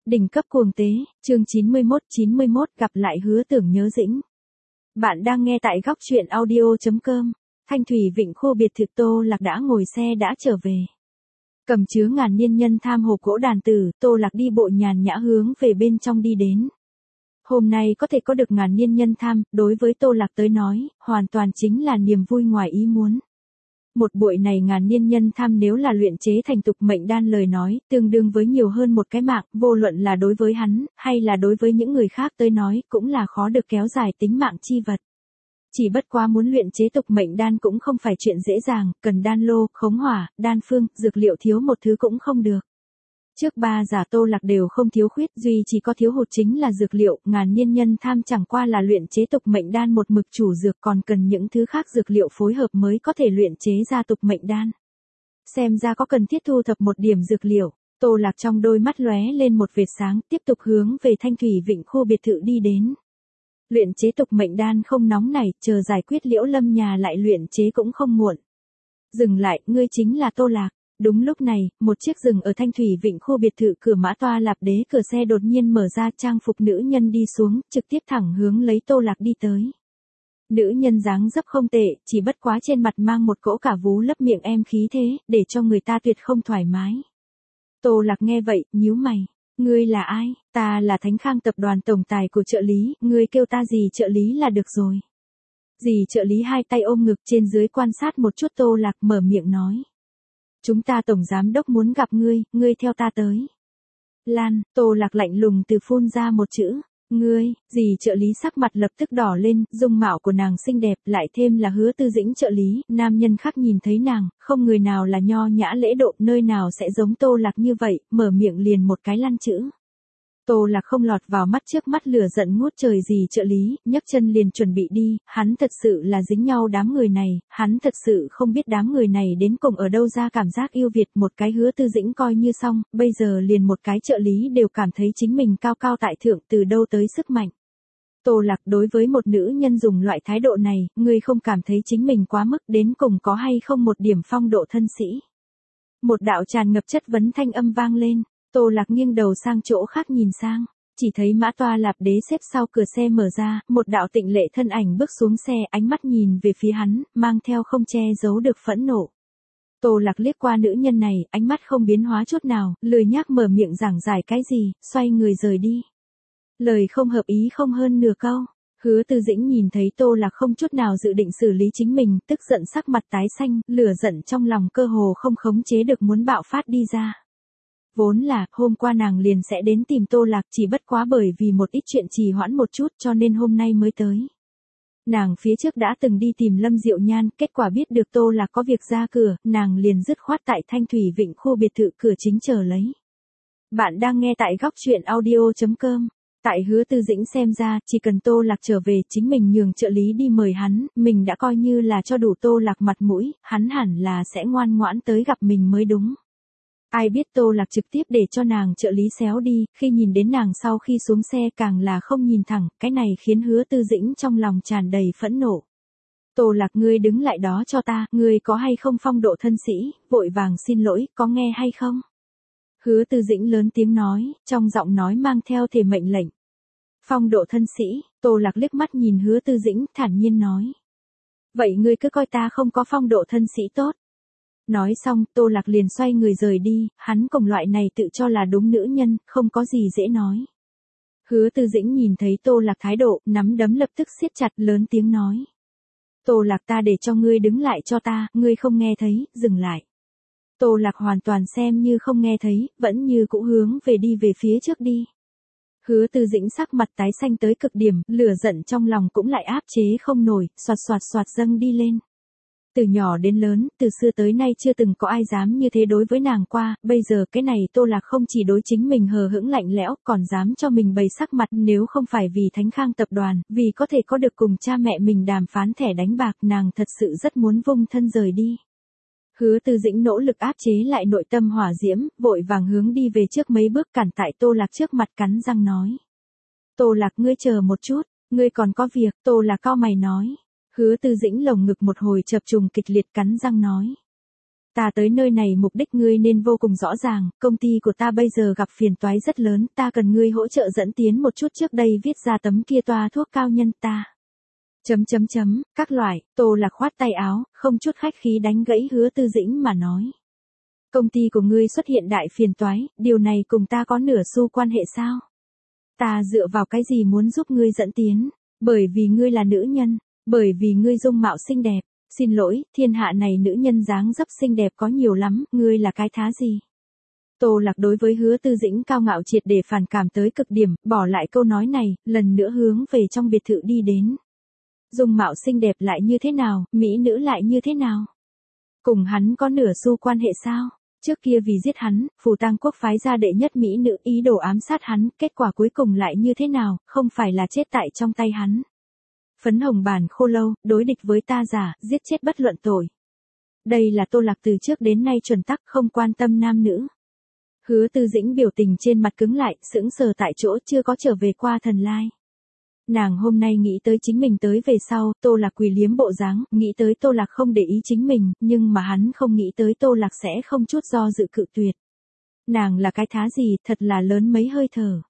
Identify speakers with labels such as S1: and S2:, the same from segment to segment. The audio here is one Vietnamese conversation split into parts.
S1: Đỉnh cấp cuồng tế, chương 91 gặp lại Hứa Tưởng nhớ Dĩnh. Bạn đang nghe tại góc truyện audio.com. Thanh thủy vịnh khu biệt thự Tô Lạc đã ngồi xe đã trở về. Cầm chứa ngàn niên nhân tham hồ cỗ đàn tử, Tô Lạc đi bộ nhàn nhã hướng về bên trong đi đến. Hôm nay có thể có được ngàn niên nhân tham, đối với Tô Lạc tới nói, hoàn toàn chính là niềm vui ngoài ý muốn. Một bụi này ngàn niên nhân tham nếu là luyện chế thành tục mệnh đan lời nói, tương đương với nhiều hơn một cái mạng, vô luận là đối với hắn, hay là đối với những người khác tới nói, cũng là khó được kéo dài tính mạng chi vật. Chỉ bất quá muốn luyện chế tục mệnh đan cũng không phải chuyện dễ dàng, cần đan lô, khống hỏa, đan phương, dược liệu thiếu một thứ cũng không được. Trước ba giả Tô Lạc đều không thiếu khuyết, duy chỉ có thiếu hụt chính là dược liệu, ngàn niên nhân tham chẳng qua là luyện chế tục mệnh đan một mực chủ dược, còn cần những thứ khác dược liệu phối hợp mới có thể luyện chế ra tục mệnh đan. Xem ra có cần thiết thu thập một điểm dược liệu, Tô Lạc trong đôi mắt lóe lên một vệt sáng, tiếp tục hướng về Thanh thủy vịnh khu biệt thự đi đến. Luyện chế tục mệnh đan không nóng này, chờ giải quyết Liễu Lâm nhà lại luyện chế cũng không muộn. Dừng lại, ngươi chính là Tô Lạc. Đúng lúc này, một chiếc rừng ở Thanh thủy vịnh khu biệt thự cửa Mã Toa Lạp Đế cửa xe đột nhiên mở ra, trang phục nữ nhân đi xuống, trực tiếp thẳng hướng lấy Tô Lạc đi tới. Nữ nhân dáng dấp không tệ, chỉ bất quá trên mặt mang một cỗ cả vú lấp miệng em khí thế, để cho người ta tuyệt không thoải mái. Tô Lạc nghe vậy, nhíu mày. Ngươi là ai? Ta là Thánh Khang tập đoàn tổng tài của trợ lý, ngươi kêu ta gì trợ lý là được rồi. Dì trợ lý hai tay ôm ngực trên dưới quan sát một chút Tô Lạc mở miệng nói. Chúng ta tổng giám đốc muốn gặp ngươi theo ta tới. Lan, Tô Lạc lạnh lùng từ phun ra một chữ. Ngươi, dì trợ lý sắc mặt lập tức đỏ lên, dung mạo của nàng xinh đẹp, lại thêm là Hứa Tư Dĩnh trợ lý, nam nhân khác nhìn thấy nàng, không người nào là nho nhã lễ độ, nơi nào sẽ giống Tô Lạc như vậy, mở miệng liền một cái lăn chữ. Tô Lạc không lọt vào mắt, trước mắt lửa giận ngút trời dì trợ lý, nhấc chân liền chuẩn bị đi, hắn thật sự là dính nhau đám người này, hắn thật sự không biết đám người này đến cùng ở đâu ra cảm giác yêu Việt, một cái Hứa Tư Dĩnh coi như xong, bây giờ liền một cái trợ lý đều cảm thấy chính mình cao cao tại thượng, từ đâu tới sức mạnh. Tô Lạc, đối với một nữ nhân dùng loại thái độ này, ngươi không cảm thấy chính mình quá mức, đến cùng có hay không một điểm phong độ thân sĩ. Một đạo tràn ngập chất vấn thanh âm vang lên. Tô Lạc nghiêng đầu sang chỗ khác nhìn sang, chỉ thấy Mã Toa Lạp Đế xếp sau cửa xe mở ra, một đạo tịnh lệ thân ảnh bước xuống xe, ánh mắt nhìn về phía hắn, mang theo không che giấu được phẫn nộ. Tô Lạc liếc qua nữ nhân này, ánh mắt không biến hóa chút nào, lười nhác mở miệng giảng giải cái gì, xoay người rời đi. Lời không hợp ý không hơn nửa câu. Hứa Tư Dĩnh nhìn thấy Tô Lạc không chút nào dự định xử lý chính mình, tức giận sắc mặt tái xanh, lửa giận trong lòng cơ hồ không khống chế được muốn bạo phát đi ra. Vốn là, hôm qua nàng liền sẽ đến tìm Tô Lạc, chỉ bất quá bởi vì một ít chuyện trì hoãn một chút cho nên hôm nay mới tới. Nàng phía trước đã từng đi tìm Lâm Diệu Nhan, kết quả biết được Tô Lạc có việc ra cửa, nàng liền dứt khoát tại Thanh thủy vịnh khu biệt thự cửa chính chờ lấy. Bạn đang nghe tại góc truyện audio.com. Tại Hứa Tư Dĩnh xem ra, chỉ cần Tô Lạc trở về, chính mình nhường trợ lý đi mời hắn, mình đã coi như là cho đủ Tô Lạc mặt mũi, hắn hẳn là sẽ ngoan ngoãn tới gặp mình mới đúng. Ai biết Tô Lạc trực tiếp để cho nàng trợ lý xéo đi, khi nhìn đến nàng sau khi xuống xe càng là không nhìn thẳng, cái này khiến Hứa Tư Dĩnh trong lòng tràn đầy phẫn nộ. Tô Lạc, ngươi đứng lại đó cho ta, ngươi có hay không phong độ thân sĩ, vội vàng xin lỗi, có nghe hay không? Hứa Tư Dĩnh lớn tiếng nói, trong giọng nói mang theo thể mệnh lệnh. Phong độ thân sĩ, Tô Lạc liếc mắt nhìn Hứa Tư Dĩnh, thản nhiên nói. Vậy ngươi cứ coi ta không có phong độ thân sĩ tốt. Nói xong, Tô Lạc liền xoay người rời đi, hắn cùng loại này tự cho là đúng nữ nhân, không có gì dễ nói. Hứa Tư Dĩnh nhìn thấy Tô Lạc thái độ, nắm đấm lập tức siết chặt, lớn tiếng nói. Tô Lạc, ta để cho ngươi đứng lại cho ta, ngươi không nghe thấy, dừng lại. Tô Lạc hoàn toàn xem như không nghe thấy, vẫn như cũ hướng về phía trước đi. Hứa Tư Dĩnh sắc mặt tái xanh tới cực điểm, lửa giận trong lòng cũng lại áp chế không nổi, xoạt dâng đi lên. Từ nhỏ đến lớn, từ xưa tới nay chưa từng có ai dám như thế đối với nàng qua, bây giờ cái này Tô Lạc không chỉ đối chính mình hờ hững lạnh lẽo, còn dám cho mình bày sắc mặt, nếu không phải vì Thánh Khang tập đoàn, vì có thể có được cùng cha mẹ mình đàm phán thẻ đánh bạc, nàng thật sự rất muốn vung thân rời đi. Hứa Tư Dĩnh nỗ lực áp chế lại nội tâm hỏa diễm, vội vàng hướng đi về trước mấy bước, cản tại Tô Lạc trước mặt, cắn răng nói. Tô Lạc, ngươi chờ một chút, ngươi còn có việc. Tô Lạc cau mày nói. Hứa Tư Dĩnh lồng ngực một hồi chập trùng kịch liệt, cắn răng nói. Ta tới nơi này mục đích ngươi nên vô cùng rõ ràng, công ty của ta bây giờ gặp phiền toái rất lớn, ta cần ngươi hỗ trợ dẫn tiến một chút trước đây viết ra tấm kia toa thuốc cao nhân ta. Các loại, Tô Lạc khoát tay áo, không chút khách khí đánh gãy Hứa Tư Dĩnh mà nói. Công ty của ngươi xuất hiện đại phiền toái, điều này cùng ta có nửa xu quan hệ sao? Ta dựa vào cái gì muốn giúp ngươi dẫn tiến? Bởi vì ngươi là nữ nhân, bởi vì ngươi dung mạo xinh đẹp. Xin lỗi, thiên hạ này nữ nhân dáng dấp xinh đẹp có nhiều lắm, ngươi là cái thá gì? Tô Lạc đối với Hứa Tư Dĩnh cao ngạo triệt để phản cảm tới cực điểm, bỏ lại câu nói này, lần nữa hướng về trong biệt thự đi đến. Dung mạo xinh đẹp lại như thế nào, mỹ nữ lại như thế nào? Cùng hắn có nửa xu quan hệ sao? Trước kia vì giết hắn, Phù Tang quốc phái ra đệ nhất mỹ nữ ý đồ ám sát hắn, kết quả cuối cùng lại như thế nào, không phải là chết tại trong tay hắn. Phấn hồng bản khô lâu, đối địch với ta giả, giết chết bất luận tội. Đây là Tô Lạc từ trước đến nay chuẩn tắc không quan tâm nam nữ. Hứa Tư Dĩnh biểu tình trên mặt cứng lại, sững sờ tại chỗ chưa có trở về qua thần lai. Nàng hôm nay nghĩ tới chính mình tới về sau, Tô Lạc quỳ liếm bộ dáng, nghĩ tới Tô Lạc không để ý chính mình, nhưng mà hắn không nghĩ tới Tô Lạc sẽ không chút do dự cự tuyệt. Nàng là cái thá gì, thật là lớn mấy hơi thở.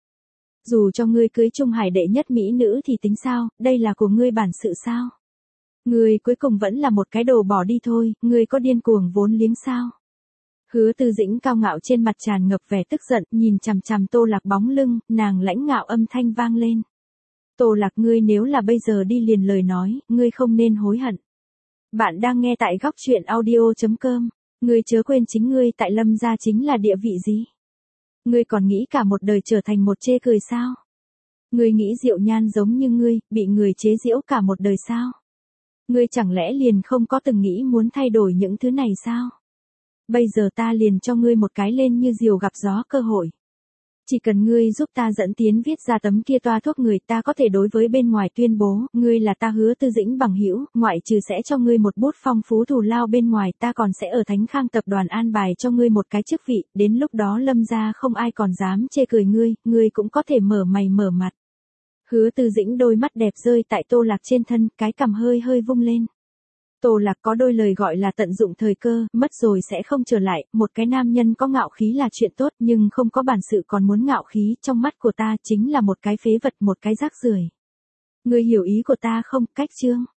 S1: Dù cho ngươi cưới Trung Hải đệ nhất mỹ nữ thì tính sao, đây là của ngươi bản sự sao? Ngươi cuối cùng vẫn là một cái đồ bỏ đi thôi, ngươi có điên cuồng vốn liếng sao? Hứa Tư Dĩnh cao ngạo trên mặt tràn ngập vẻ tức giận, nhìn chằm chằm Tô Lạc bóng lưng, nàng lãnh ngạo âm thanh vang lên. Tô Lạc, ngươi nếu là bây giờ đi liền lời nói, ngươi không nên hối hận. Bạn đang nghe tại góc truyện audio.com, ngươi chớ quên chính ngươi tại Lâm gia chính là địa vị gì? Ngươi còn nghĩ cả một đời trở thành một chê cười sao? Ngươi nghĩ Diệu Nhan giống như ngươi, bị người chế giễu cả một đời sao? Ngươi chẳng lẽ liền không có từng nghĩ muốn thay đổi những thứ này sao? Bây giờ ta liền cho ngươi một cái lên như diều gặp gió cơ hội. Chỉ cần ngươi giúp ta dẫn tiến viết ra tấm kia toa thuốc người, ta có thể đối với bên ngoài tuyên bố, ngươi là ta Hứa Tư Dĩnh bằng hữu, ngoại trừ sẽ cho ngươi một bút phong phú thù lao bên ngoài, ta còn sẽ ở Thánh Khang tập đoàn an bài cho ngươi một cái chức vị, đến lúc đó Lâm gia không ai còn dám chê cười ngươi cũng có thể mở mày mở mặt. Hứa Tư Dĩnh đôi mắt đẹp rơi tại Tô Lạc trên thân, cái cằm hơi hơi vung lên. Tô Lạc có đôi lời gọi là tận dụng thời cơ, mất rồi sẽ không trở lại, một cái nam nhân có ngạo khí là chuyện tốt nhưng không có bản sự còn muốn ngạo khí, trong mắt của ta chính là một cái phế vật, một cái rác rưởi. Ngươi hiểu ý của ta không, Cách Trương?